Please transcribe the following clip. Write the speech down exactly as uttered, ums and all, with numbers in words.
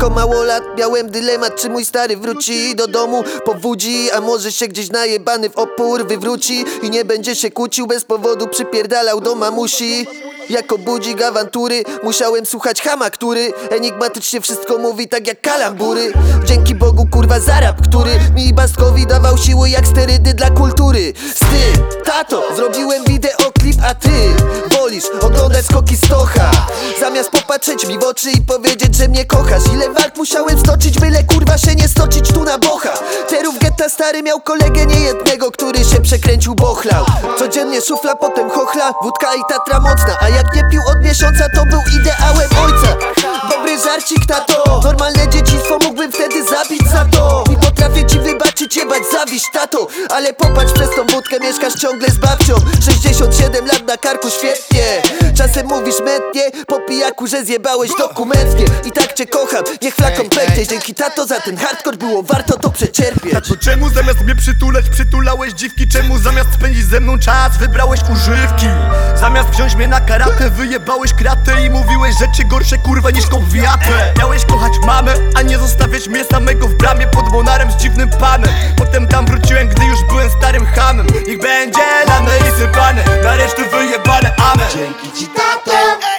jako małolat miałem dylemat, czy mój stary wróci do domu po wódzi, a może się gdzieś najebany w opór wywróci i nie będzie się kłócił bez powodu, przypierdalał do mamusi. Jako budzik awantury musiałem słuchać chama, który enigmatycznie wszystko mówi tak jak kalambury. Dzięki Bogu kurwa za rap, który mi Bastkowi dawał siły jak sterydy dla kultury. Z tym, tato, zrobiłem wideoklip, a ty wolisz oglądać skoki Stocha, zamiast popatrzeć mi w oczy i powiedzieć, że mnie kochasz. Ile walk musiałem stoczyć, byle kurwa się nie stoczyć tu na bocha. Terów getta stary miał kolegę niejednego, który się przekręcił, bochlał. Codziennie szufla, potem chochla, wódka i Tatra mocna, a jak nie pił od miesiąca, to był ideałem ojca. Dobry żarcik, tato, normalne dzieciństwo mógłbym wtedy zabić za to. I potrafię ci wybaczyć, jebać zawiść, tato, ale popatrz, przez tą wódkę mieszkasz ciągle z babcią. Sześćdziesiąt siedem lat na karku, świetnie. Czasem mówisz mętnie, po pijaku, że zjebałeś dokumentnie. I tak cię kocham, niech flakon pęknie. Dzięki tato za ten hardcore było warto to przecierpieć. Tato, czemu zamiast mnie przytulać, przytulałeś dziwki? Czemu zamiast spędzić ze mną czas, wybrałeś używki? Zamiast wziąć mnie na karate, wyjebałeś kratę i mówiłeś rzeczy gorsze kurwa niż kowiatę. Miałeś kochać mamę, a nie zostawiać mnie samego w bramie pod Monarem z dziwnym panem. Potem tam wróciłem, gdy już byłem starym hamem. Niech będzie lane i sypane, na resztę wyjebane, amen. Dzięki ci tato.